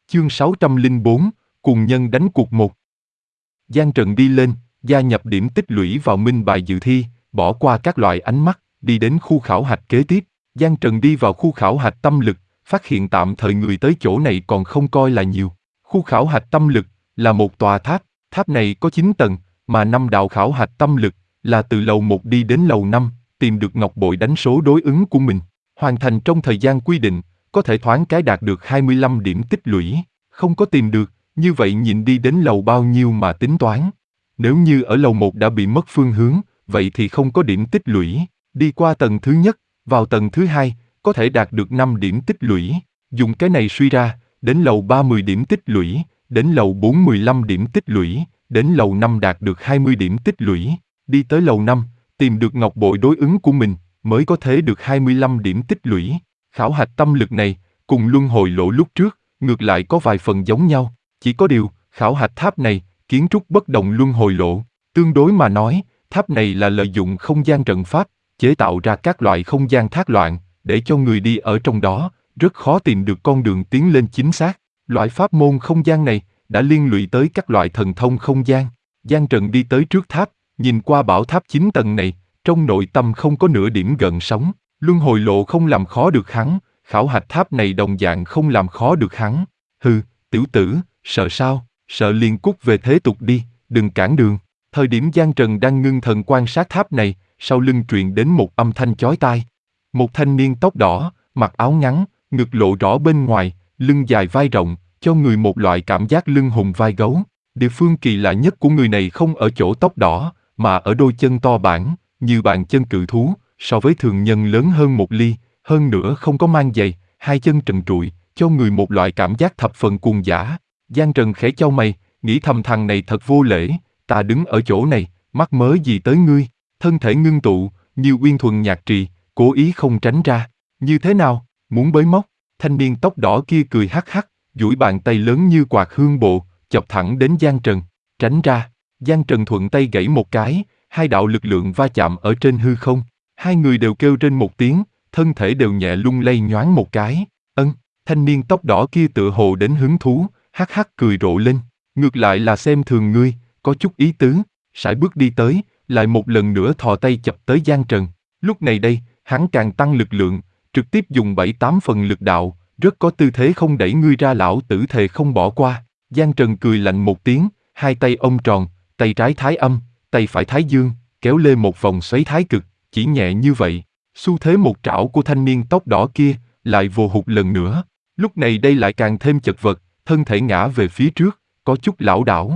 Chương 604, cùng nhân đánh cuộc 1. Giang Trần đi lên, gia nhập điểm tích lũy vào minh bài dự thi, bỏ qua các loại ánh mắt, đi đến khu khảo hạch kế tiếp. Giang Trần đi vào khu khảo hạch tâm lực, phát hiện tạm thời người tới chỗ này còn không coi là nhiều. Khu khảo hạch tâm lực là một tòa tháp, tháp này có 9 tầng, mà 5 đạo khảo hạch tâm lực là từ lầu 1 đi đến lầu 5, tìm được ngọc bội đánh số đối ứng của mình. Hoàn thành trong thời gian quy định, có thể thoáng cái đạt được 25 điểm tích lũy, không có tìm được, như vậy nhìn đi đến lầu bao nhiêu mà tính toán. Nếu như ở lầu 1 đã bị mất phương hướng, vậy thì không có điểm tích lũy, đi qua tầng thứ nhất, vào tầng thứ hai, có thể đạt được 5 điểm tích lũy, dùng cái này suy ra, đến lầu 3 10 điểm tích lũy, đến lầu 4 15 điểm tích lũy, đến lầu 5 đạt được 20 điểm tích lũy, đi tới lầu 5, tìm được ngọc bội đối ứng của mình, mới có thể được 25 điểm tích lũy. Khảo hạch tâm lực này, cùng luân hồi lộ lúc trước, ngược lại có vài phần giống nhau, chỉ có điều, khảo hạch tháp này, kiến trúc bất đồng luân hồi lộ, tương đối mà nói, tháp này là lợi dụng không gian trận pháp, chế tạo ra các loại không gian thác loạn, để cho người đi ở trong đó, rất khó tìm được con đường tiến lên chính xác. Loại pháp môn không gian này, đã liên lụy tới các loại thần thông không gian. Giang Trần đi tới trước tháp, nhìn qua bảo tháp 9 tầng này, trong nội tâm không có nửa điểm gợn sóng, luân hồi lộ không làm khó được hắn, khảo hạch tháp này đồng dạng không làm khó được hắn. Hừ, tiểu tử, sợ sao, sợ liền cút về thế tục đi, đừng cản đường. Thời điểm Giang Trần đang ngưng thần quan sát tháp này, sau lưng truyền đến một âm thanh chói tai. Một thanh niên tóc đỏ, mặc áo ngắn, ngực lộ rõ bên ngoài, lưng dài vai rộng, cho người một loại cảm giác lưng hùng vai gấu. Địa phương kỳ lạ nhất của người này không ở chỗ tóc đỏ, mà ở đôi chân to bản, như bàn chân cự thú, so với thường nhân lớn hơn một ly, hơn nữa không có mang giày, hai chân trần trụi, cho người một loại cảm giác thập phần cuồng dã. Giang Trần khẽ chau mày, nghĩ thầm thằng này thật vô lễ, ta đứng ở chỗ này, mắc mớ gì tới ngươi, thân thể ngưng tụ, như uyên thuần nhạc trì, cố ý không tránh ra. Như thế nào, muốn bới móc? Thanh niên tóc đỏ kia cười hắc hắc, duỗi bàn tay lớn như quạt hương bộ, chọc thẳng đến Giang Trần. Tránh ra. Giang Trần thuận tay gãy một cái, hai đạo lực lượng va chạm ở trên hư không. Hai người đều kêu trên một tiếng, thân thể đều nhẹ lung lay nhoáng một cái. Thanh niên tóc đỏ kia tựa hồ đến hứng thú, hắc hắc cười rộ lên. Ngược lại là xem thường ngươi, có chút ý tứ. Sải bước đi tới, lại một lần nữa thò tay chập tới Giang Trần. Lúc này đây, hắn càng tăng lực lượng, trực tiếp dùng 7-8 phần lực đạo, rất có tư thế không đẩy ngươi ra, lão tử thề không bỏ qua. Giang Trần cười lạnh một tiếng, hai tay ôm tròn, tay trái thái âm, tay phải thái dương, kéo lên một vòng xoáy thái cực, chỉ nhẹ như vậy. Xu thế một trảo của thanh niên tóc đỏ kia, lại vồ hụt lần nữa. Lúc này đây lại càng thêm chật vật, thân thể ngã về phía trước, có chút lảo đảo.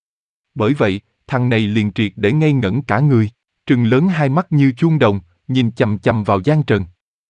Bởi vậy, thằng này liền triệt để ngây ngẩn cả người, trừng lớn hai mắt như chuông đồng, nhìn chằm chằm vào Giang Trần.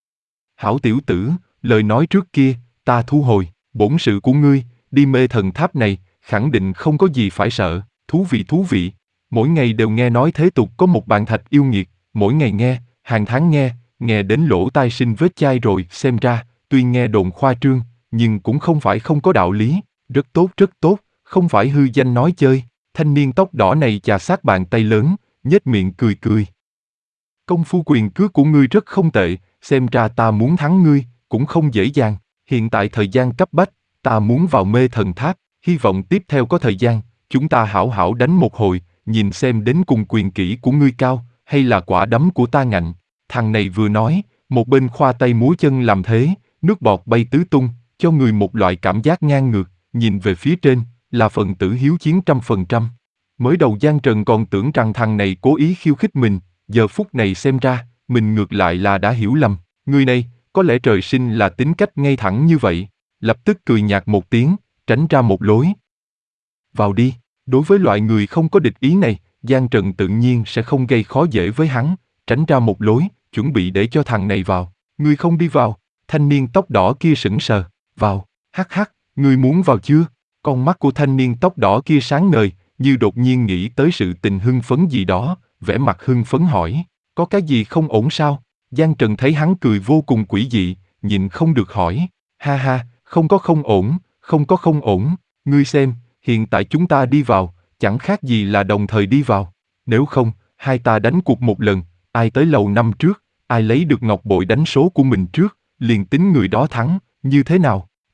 Hảo tiểu tử, lời nói trước kia, ta thu hồi, bổn sự của ngươi, đi mê thần tháp này, khẳng định không có gì phải sợ, thú vị. Mỗi ngày đều nghe nói thế tục có một bàn thạch yêu nghiệt, mỗi ngày nghe, hàng tháng nghe đến lỗ tai sinh vết chai rồi, xem ra, tuy nghe đồn khoa trương, nhưng cũng không phải không có đạo lý, rất tốt, không phải hư danh nói chơi. Thanh niên tóc đỏ này chà sát bàn tay lớn, nhếch miệng cười. Công phu quyền cước của ngươi rất không tệ, xem ra ta muốn thắng ngươi, cũng không dễ dàng. Hiện tại thời gian cấp bách, ta muốn vào mê thần tháp, hy vọng tiếp theo có thời gian, chúng ta hảo hảo đánh một hồi, nhìn xem đến cùng quyền kỹ của ngươi cao, hay là quả đấm của ta ngạnh. Thằng này vừa nói, một bên khoa tay múa chân làm thế, nước bọt bay tứ tung, cho người một loại cảm giác ngang ngược, nhìn về phía trên, là phần tử hiếu chiến 100%. Mới đầu Giang Trần còn tưởng rằng thằng này cố ý khiêu khích mình, giờ phút này xem ra, mình ngược lại là đã hiểu lầm. Người này, có lẽ trời sinh là tính cách ngay thẳng như vậy. Lập tức cười nhạt một tiếng, tránh ra một lối. Vào đi. Đối với loại người không có địch ý này, Giang Trần tự nhiên sẽ không gây khó dễ với hắn, tránh ra một lối, chuẩn bị để cho thằng này vào. Ngươi không đi vào. Thanh niên tóc đỏ kia sững sờ. Vào. Hắc, ngươi muốn vào chưa? Con mắt của thanh niên tóc đỏ kia sáng ngời, như đột nhiên nghĩ tới sự tình hưng phấn gì đó, vẻ mặt hưng phấn hỏi, có cái gì không ổn sao? Giang Trần thấy hắn cười vô cùng quỷ dị, nhịn không được hỏi, ha, không có không ổn, ngươi xem, hiện tại chúng ta đi vào, chẳng khác gì là đồng thời đi vào, nếu không, hai ta đánh cuộc một lần, ai tới lầu 5 trước, ai lấy được ngọc bội đánh số của mình trước, liền tính người đó thắng, như thế nào?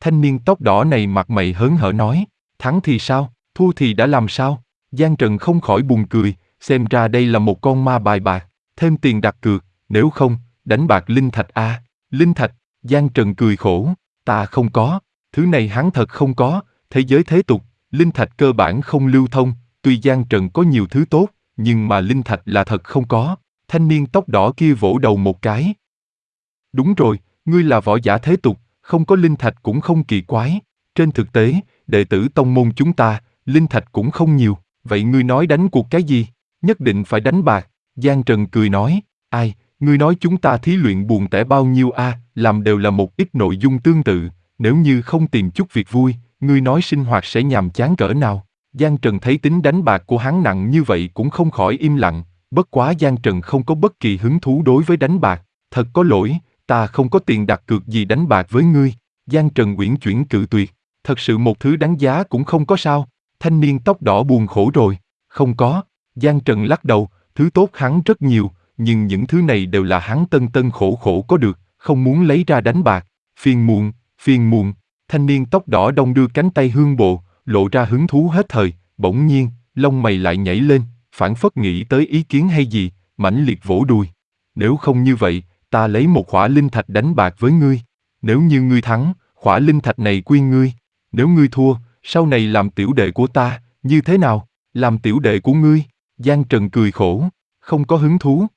Thanh niên tóc đỏ này mặt mày hớn hở nói, thắng thì sao, thua thì đã làm sao? Giang Trần không khỏi buồn cười, xem ra đây là một con ma bài bạc, thêm tiền đặt cược, nếu không, đánh bạc linh thạch a. Linh thạch, Giang Trần cười khổ, ta không có, thứ này hắn thật không có, thế giới thế tục, linh thạch cơ bản không lưu thông, tuy Giang Trần có nhiều thứ tốt, nhưng mà linh thạch là thật không có. Thanh niên tóc đỏ kia vỗ đầu một cái. Đúng rồi, ngươi là võ giả thế tục, không có linh thạch cũng không kỳ quái. Trên thực tế, đệ tử tông môn chúng ta, linh thạch cũng không nhiều. Vậy ngươi nói đánh cuộc cái gì? Nhất định phải đánh bạc. Giang Trần cười nói, ai, ngươi nói chúng ta thí luyện buồn tẻ bao nhiêu a, làm đều là một ít nội dung tương tự. Nếu như không tìm chút việc vui, ngươi nói sinh hoạt sẽ nhàm chán cỡ nào? Giang Trần thấy tính đánh bạc của hắn nặng như vậy cũng không khỏi im lặng. Bất quá Giang Trần không có bất kỳ hứng thú đối với đánh bạc. Thật có lỗi, ta không có tiền đặt cược gì đánh bạc với ngươi. Giang Trần uyển chuyển cự tuyệt. Thật sự một thứ đáng giá cũng không có sao. Thanh niên tóc đỏ buồn khổ rồi. Không có. Giang Trần lắc đầu, thứ tốt hắn rất nhiều, nhưng những thứ này đều là hắn tân tân khổ khổ có được, không muốn lấy ra đánh bạc. Phiền muộn, phiền muộn. Thanh niên tóc đỏ đong đưa cánh tay hương bộ, lộ ra hứng thú hết thời. Bỗng nhiên, lông mày lại nhảy lên, phảng phất nghĩ tới ý kiến hay gì, mãnh liệt vỗ đùi. Nếu không như vậy, ta lấy một khỏa linh thạch đánh bạc với ngươi. Nếu như ngươi thắng, khỏa linh thạch này quy ngươi. Nếu ngươi thua, sau này làm tiểu đệ của ta, như thế nào? Làm tiểu đệ của ngươi? Giang Trần cười khổ, không có hứng thú.